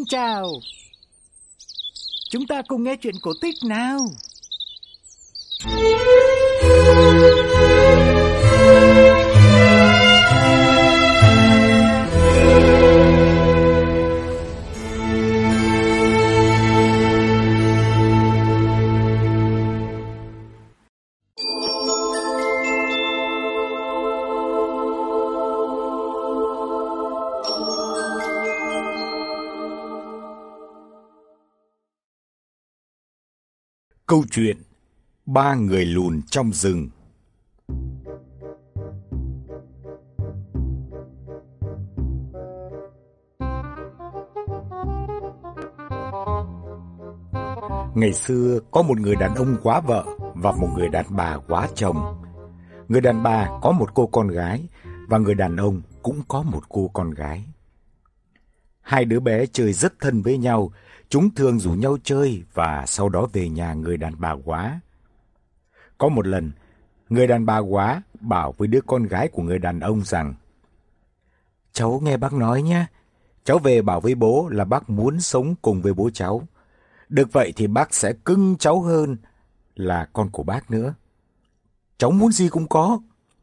chào. Chúng ta cùng nghe chuyện cổ tích nào. Câu chuyện Ba người lùn trong rừng. Ngày xưa có một người đàn ông quá vợ và một người đàn bà quá chồng. Người đàn bà có một cô con gái và người đàn ông cũng có một cô con gái. Hai đứa bé chơi rất thân với nhau. Chúng thường rủ nhau chơi và sau đó về nhà người đàn bà quá. Có một lần, người đàn bà quá bảo với đứa con gái của người đàn ông rằng: "Cháu nghe bác nói nhé, cháu về bảo với bố là bác muốn sống cùng với bố cháu. Được vậy thì bác sẽ cưng cháu hơn là con của bác nữa. Cháu muốn gì cũng có."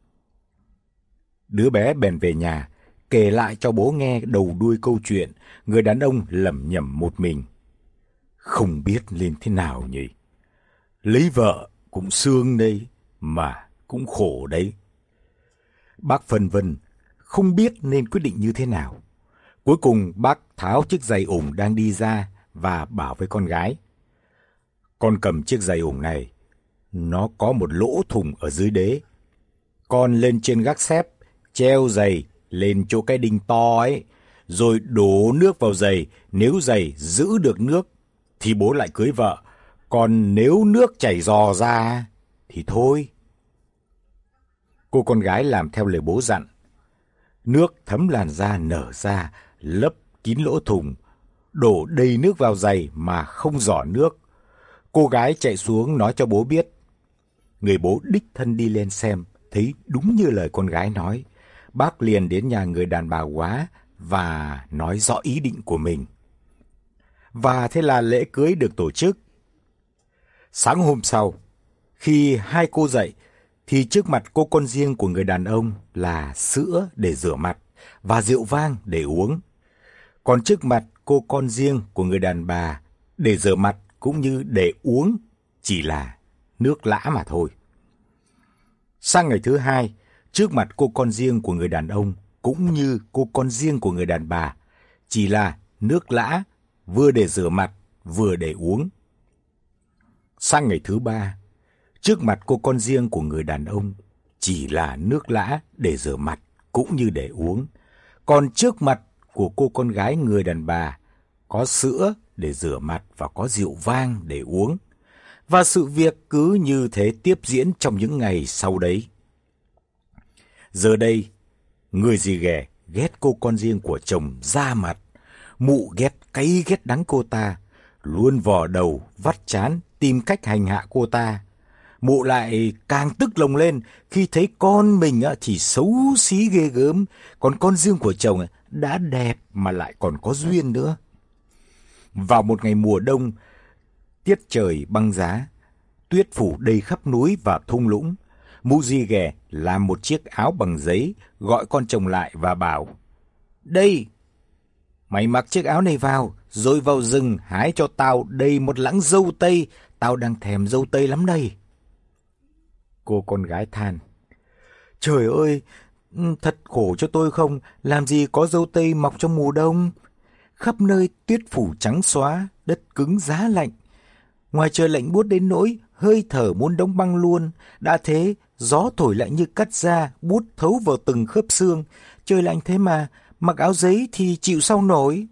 Đứa bé bèn về nhà, kể lại cho bố nghe đầu đuôi câu chuyện. Người đàn ông lẩm nhẩm một mình: "Không biết lên thế nào nhỉ? Lấy vợ cũng sướng đây, mà cũng khổ đấy." Bác phân vân, không biết nên quyết định như thế nào. Cuối cùng bác tháo chiếc giày ủng đang đi ra và bảo với con gái: "Con cầm chiếc giày ủng này, nó có một lỗ thủng ở dưới đế. Con lên trên gác xép, treo giày lên chỗ cái đinh to ấy, rồi đổ nước vào giày. Nếu giày giữ được nước thì bố lại cưới vợ, còn nếu nước chảy rò ra thì thôi." Cô con gái làm theo lời bố dặn. Nước thấm làn da nở ra, lấp kín lỗ thủng, đổ đầy nước vào giày mà không rỏ nước. Cô gái chạy xuống nói cho bố biết. Người bố đích thân đi lên xem, thấy đúng như lời con gái nói. Bác liền đến nhà người đàn bà quá và nói rõ ý định của mình. Và thế là lễ cưới được tổ chức. Sáng hôm sau, khi hai cô dậy, thì trước mặt cô con riêng của người đàn ông là sữa để rửa mặt và rượu vang để uống. Còn trước mặt cô con riêng của người đàn bà, để rửa mặt cũng như để uống chỉ là nước lã mà thôi. Sang ngày thứ hai, trước mặt cô con riêng của người đàn ông cũng như cô con riêng của người đàn bà, chỉ là nước lã, vừa để rửa mặt, vừa để uống. Sang ngày thứ ba, trước mặt cô con riêng của người đàn ông, chỉ là nước lã để rửa mặt cũng như để uống. Còn trước mặt của cô con gái người đàn bà, có sữa để rửa mặt và có rượu vang để uống. Và sự việc cứ như thế tiếp diễn trong những ngày sau đấy. Giờ đây, người dì ghẻ ghét cô con riêng của chồng ra mặt. Mụ ghét cay ghét đắng cô ta, luôn vò đầu, vắt trán, tìm cách hành hạ cô ta. Mụ lại càng tức lồng lên khi thấy con mình thì xấu xí ghê gớm, còn con riêng của chồng đã đẹp mà lại còn có duyên nữa. Vào một ngày mùa đông, tiết trời băng giá, tuyết phủ đầy khắp núi và thung lũng. Mụ dì ghẻ làm một chiếc áo bằng giấy, gọi con chồng lại và bảo: "Đây, mày mặc chiếc áo này vào, rồi vào rừng hái cho tao đầy một lẵng dâu tây, tao đang thèm dâu tây lắm đây." Cô con gái than: "Trời ơi, thật khổ cho tôi không, làm gì có dâu tây mọc trong mùa đông. Khắp nơi tuyết phủ trắng xóa, đất cứng giá lạnh. Ngoài trời lạnh buốt đến nỗi hơi thở muốn đóng băng luôn. Đã thế, gió thổi lại như cắt da, buốt thấu vào từng khớp xương. Trời lạnh thế mà, mặc áo giấy thì chịu sao nổi."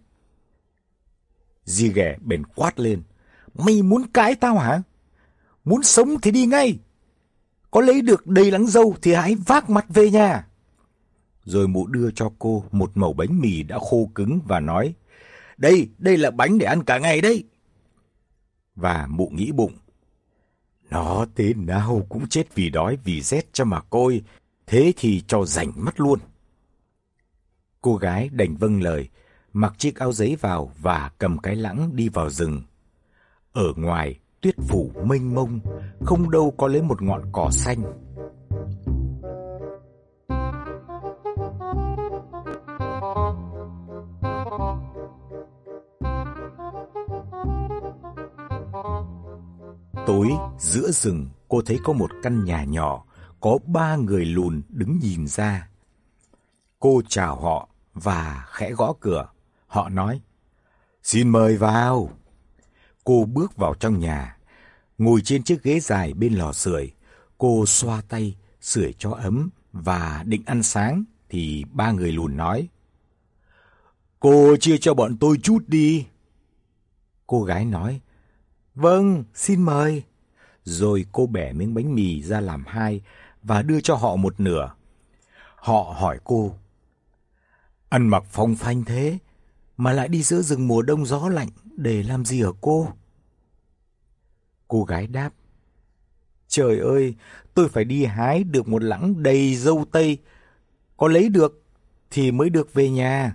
Dì ghẻ bèn quát lên: "Mày muốn cãi tao hả? Muốn sống thì đi ngay. Có lấy được đầy lẵng dâu thì hãy vác mặt về nhà." Rồi mụ đưa cho cô một mẩu bánh mì đã khô cứng và nói: Đây là bánh để ăn cả ngày đấy." Và mụ nghĩ bụng: "Nó thế nào cũng chết vì đói vì rét cho mà coi, thế thì cho rảnh mắt luôn." Cô gái đành vâng lời, mặc chiếc áo giấy vào và cầm cái lẵng đi vào rừng. Ở ngoài, tuyết phủ mênh mông, không đâu có lấy một ngọn cỏ xanh. Tối, giữa rừng, cô thấy có một căn nhà nhỏ, có 3 người lùn đứng nhìn ra. Cô chào họ và khẽ gõ cửa. Họ nói, xin mời vào. Cô bước vào trong nhà, ngồi trên chiếc ghế dài bên lò sưởi. Cô xoa tay, sưởi cho ấm và định ăn sáng thì 3 người lùn nói, cô chia cho bọn tôi chút đi. Cô gái nói, vâng, xin mời. Rồi cô bẻ miếng bánh mì ra làm 2 và đưa cho họ một nửa. Họ hỏi cô, ăn mặc phong phanh thế mà lại đi giữa rừng mùa đông gió lạnh để làm gì hả cô? Cô gái đáp, trời ơi, tôi phải đi hái được một lẵng đầy dâu tây, có lấy được thì mới được về nhà.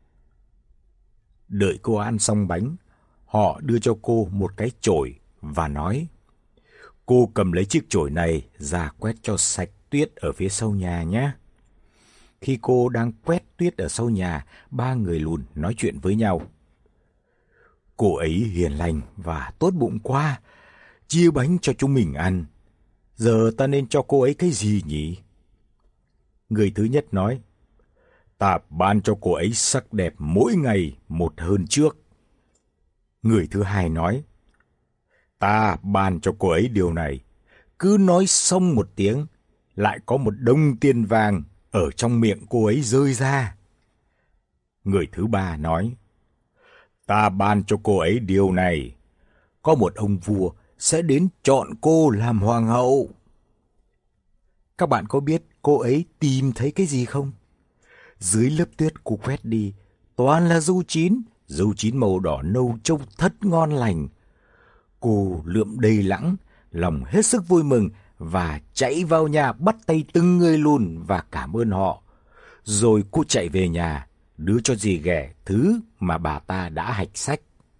Đợi cô ăn xong bánh, họ đưa cho cô một cái chổi và nói, cô cầm lấy chiếc chổi này ra quét cho sạch tuyết ở phía sau nhà nhé. Khi cô đang quét tuyết ở sau nhà, 3 người lùn nói chuyện với nhau. Cô ấy hiền lành và tốt bụng quá, chia bánh cho chúng mình ăn. Giờ ta nên cho cô ấy cái gì nhỉ? Người thứ nhất nói, ta ban cho cô ấy sắc đẹp mỗi ngày một hơn trước. Người thứ hai nói, ta ban cho cô ấy điều này, cứ nói xong một tiếng, lại có một đống tiền vàng ở trong miệng cô ấy rơi ra. Người thứ ba nói, ta ban cho cô ấy điều này, có một ông vua sẽ đến chọn cô làm hoàng hậu. Các bạn có biết cô ấy tìm thấy cái gì không? Dưới lớp tuyết cô quét đi, toàn là dâu chín màu đỏ nâu trông thật ngon lành. Cô lượm đầy lẵng, lòng hết sức vui mừng và chạy vào nhà bắt tay từng người lùn và cảm ơn họ. Rồi cô chạy về nhà, đưa cho dì ghẻ thứ mà bà ta đã hạch xách.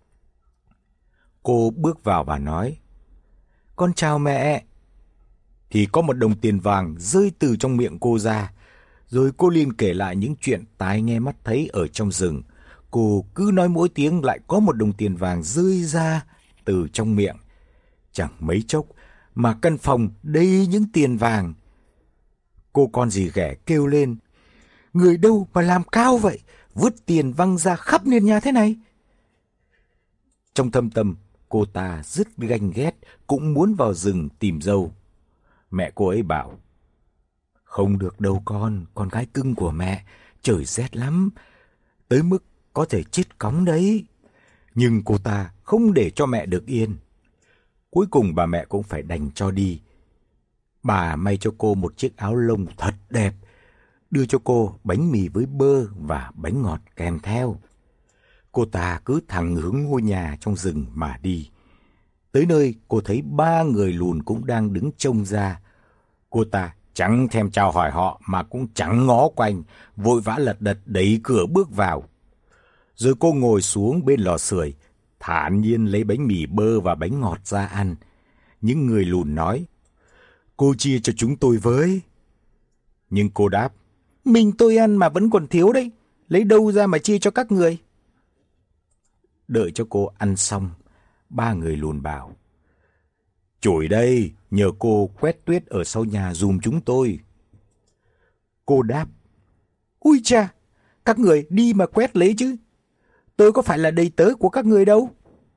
Cô bước vào và nói, con chào mẹ. Thì có một đồng tiền vàng rơi từ trong miệng cô ra. Rồi cô liền kể lại những chuyện tai nghe mắt thấy ở trong rừng. Cô cứ nói mỗi tiếng lại có một đồng tiền vàng rơi ra từ trong miệng. Chẳng mấy chốc mà căn phòng đầy những tiền vàng. Cô con dì ghẻ kêu lên, người đâu mà làm cao vậy, vứt tiền văng ra khắp nền nhà thế này. Trong thâm tâm, cô ta rất ganh ghét, cũng muốn vào rừng tìm dâu. Mẹ cô ấy bảo, không được đâu con gái cưng của mẹ, trời rét lắm, tới mức có thể chết cóng đấy. Nhưng cô ta không để cho mẹ được yên. Cuối cùng bà mẹ cũng phải đành cho đi. Bà may cho cô một chiếc áo lông thật đẹp, đưa cho cô bánh mì với bơ và bánh ngọt kèm theo. Cô ta cứ thẳng hướng ngôi nhà trong rừng mà đi. Tới nơi cô thấy 3 người lùn cũng đang đứng trông ra. Cô ta chẳng thèm chào hỏi họ mà cũng chẳng ngó quanh, vội vã lật đật đẩy cửa bước vào. Rồi cô ngồi xuống bên lò sưởi, thản nhiên lấy bánh mì bơ và bánh ngọt ra ăn. Những người lùn nói, cô chia cho chúng tôi với. Nhưng cô đáp, mình tôi ăn mà vẫn còn thiếu đấy, lấy đâu ra mà chia cho các người. Đợi cho cô ăn xong, 3 người lùn bảo, chổi đây, nhờ cô quét tuyết ở sau nhà giùm chúng tôi. Cô đáp, ui cha, các người đi mà quét lấy chứ, tôi có phải là đầy tớ của các người đâu.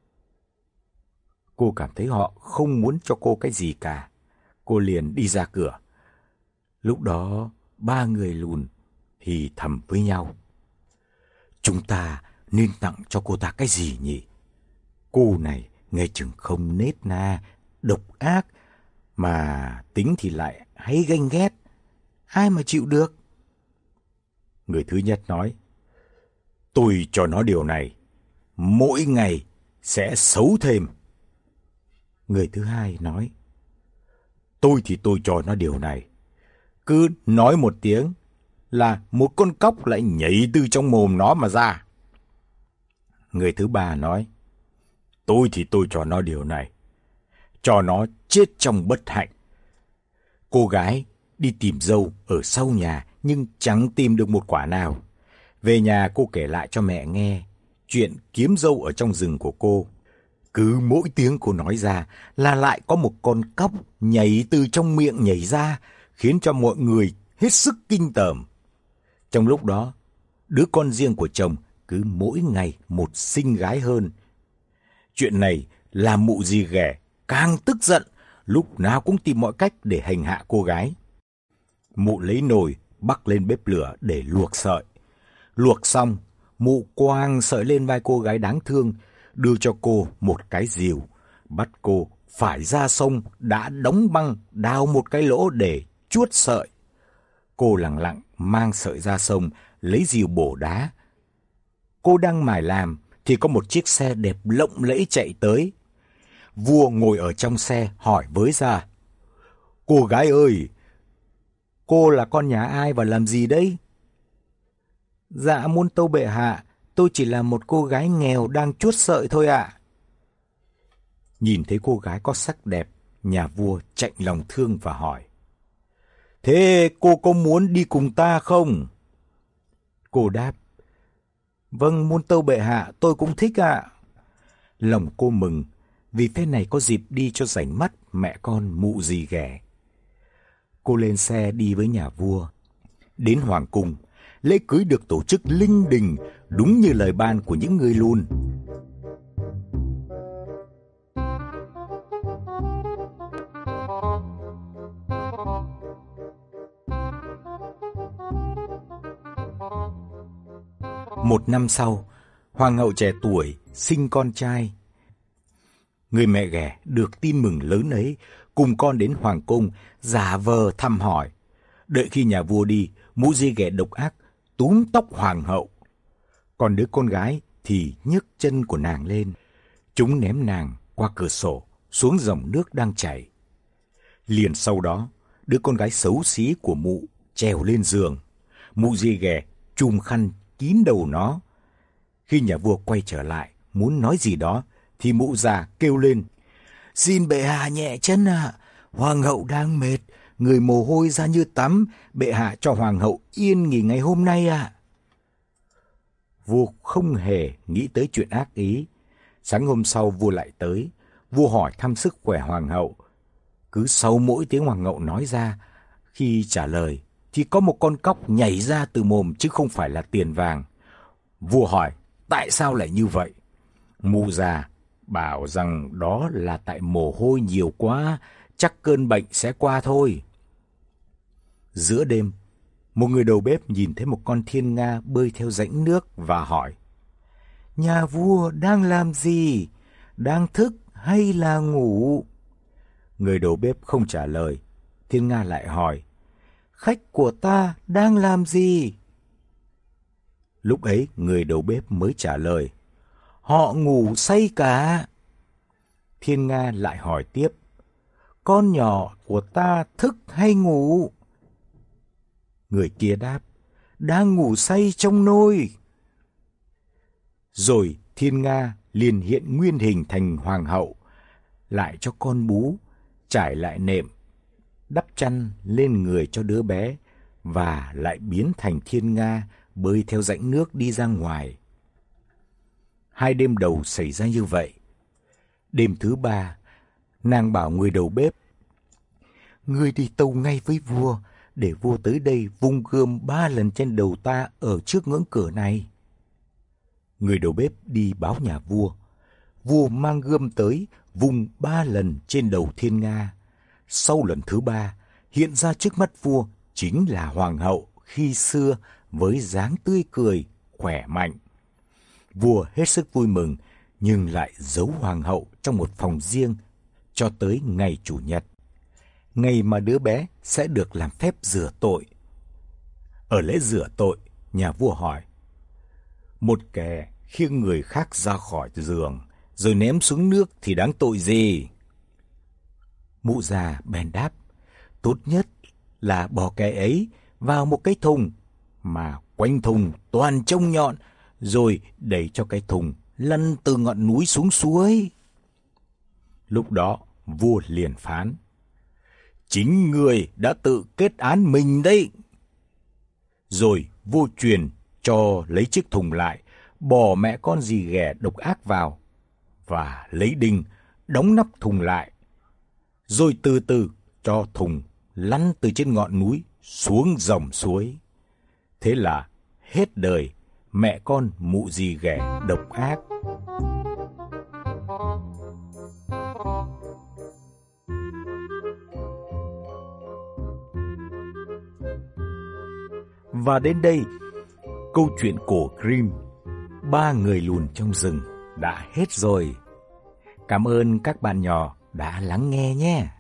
Cô cảm thấy họ không muốn cho cô cái gì cả. Cô liền đi ra cửa. Lúc đó 3 người lùn thì thầm với nhau, chúng ta nên tặng cho cô ta cái gì nhỉ? Cô này nghe chừng không nết na, độc ác, mà tính thì lại hay ganh ghét, ai mà chịu được. Người thứ nhất nói, tôi cho nó điều này, mỗi ngày sẽ xấu thêm. Người thứ hai nói, tôi cho nó điều này, cứ nói một tiếng là một con cóc lại nhảy từ trong mồm nó mà ra. Người thứ ba nói, tôi cho nó điều này, cho nó chết trong bất hạnh. Cô gái đi tìm dâu ở sau nhà nhưng chẳng tìm được một quả nào. Về nhà cô kể lại cho mẹ nghe chuyện kiếm dâu ở trong rừng của cô. Cứ mỗi tiếng cô nói ra là lại có một con cóc nhảy từ trong miệng nhảy ra, khiến cho mọi người hết sức kinh tởm. Trong lúc đó, đứa con riêng của chồng cứ mỗi ngày một xinh gái hơn. Chuyện này làm mụ dì ghẻ càng tức giận, lúc nào cũng tìm mọi cách để hành hạ cô gái. Mụ lấy nồi bắc lên bếp lửa để luộc sợi. Luộc xong, mụ quàng sợi lên vai cô gái đáng thương, đưa cho cô một cái rìu, bắt cô phải ra sông đã đóng băng đào một cái lỗ để chuốt sợi. Cô lẳng lặng mang sợi ra sông, lấy rìu bổ đá. Cô đang mải làm thì có một chiếc xe đẹp lộng lẫy chạy tới. Vua ngồi ở trong xe hỏi với ra, cô gái ơi, cô là con nhà ai và làm gì đấy? Dạ muôn tâu bệ hạ, tôi chỉ là một cô gái nghèo đang chuốt sợi thôi ạ. Nhìn thấy cô gái có sắc đẹp, nhà vua chạnh lòng thương và hỏi, thế cô có muốn đi cùng ta không? Cô đáp, vâng muôn tâu bệ hạ, tôi cũng thích ạ. Lòng cô mừng, vì phép này có dịp đi cho rảnh mắt mẹ con mụ dì ghẻ. Cô lên xe đi với nhà vua. Đến hoàng cung, lễ cưới được tổ chức linh đình, đúng như lời ban của những người lùn. Một năm sau, hoàng hậu trẻ tuổi sinh con trai. Người mẹ ghẻ được tin mừng lớn ấy, cùng con đến hoàng cung, giả vờ thăm hỏi. Đợi khi nhà vua đi, mụ dì ghẻ độc ác túm tóc hoàng hậu. Còn đứa con gái thì nhấc chân của nàng lên. Chúng ném nàng qua cửa sổ xuống dòng nước đang chảy. Liền sau đó, đứa con gái xấu xí của mụ trèo lên giường. Mụ dì ghẻ chùm khăn kín đầu nó. Khi nhà vua quay trở lại muốn nói gì đó thì mụ già kêu lên, xin bệ hạ nhẹ chân ạ, hoàng hậu đang mệt, người mồ hôi ra như tắm, bệ hạ cho hoàng hậu yên nghỉ ngày hôm nay ạ. Vua không hề nghĩ tới chuyện ác ý. Sáng hôm sau vua lại tới, vua hỏi thăm sức khỏe hoàng hậu. Cứ sau mỗi tiếng hoàng hậu nói ra, khi trả lời thì có một con cóc nhảy ra từ mồm chứ không phải là tiền vàng. Vua hỏi, tại sao lại như vậy? Mụ già bảo rằng đó là tại mồ hôi nhiều quá, chắc cơn bệnh sẽ qua thôi. Giữa đêm, một người đầu bếp nhìn thấy một con thiên nga bơi theo rãnh nước và hỏi, nhà vua đang làm gì? Đang thức hay là ngủ? Người đầu bếp không trả lời. Thiên nga lại hỏi, khách của ta đang làm gì? Lúc ấy người đầu bếp mới trả lời, họ ngủ say cả. Thiên nga lại hỏi tiếp, con nhỏ của ta thức hay ngủ? Người kia đáp, đang ngủ say trong nôi. Rồi thiên nga liền hiện nguyên hình thành hoàng hậu, lại cho con bú, trải lại nệm, đắp chăn lên người cho đứa bé, và lại biến thành thiên nga bơi theo rãnh nước đi ra ngoài. 2 đêm đầu xảy ra như vậy. Đêm thứ 3, nàng bảo người đầu bếp, ngươi đi tâu ngay với vua, để vua tới đây vung gươm 3 lần trên đầu ta ở trước ngưỡng cửa này. Người đầu bếp đi báo nhà vua. Vua mang gươm tới, vung 3 lần trên đầu thiên nga. Sau lần thứ 3, hiện ra trước mắt vua chính là hoàng hậu khi xưa với dáng tươi cười, khỏe mạnh. Vua hết sức vui mừng, nhưng lại giấu hoàng hậu trong một phòng riêng cho tới ngày Chủ nhật, ngày mà đứa bé sẽ được làm phép rửa tội. Ở lễ rửa tội, nhà vua hỏi, một kẻ khiêng người khác ra khỏi giường rồi ném xuống nước thì đáng tội gì? Mụ già bèn đáp, tốt nhất là bỏ kẻ ấy vào một cái thùng mà quanh thùng toàn trông nhọn, rồi đẩy cho cái thùng lăn từ ngọn núi xuống suối. Lúc đó, vua liền phán: chính người đã tự kết án mình đấy. Rồi vua truyền cho lấy chiếc thùng lại, bỏ mẹ con dì ghẻ độc ác vào, và lấy đinh đóng nắp thùng lại. Rồi từ từ cho thùng lăn từ trên ngọn núi xuống dòng suối. Thế là hết đời mẹ con mụ dì ghẻ độc ác. Và đến đây, câu chuyện cổ Grimm, ba người lùn trong rừng đã hết rồi. Cảm ơn các bạn nhỏ đã lắng nghe nhé.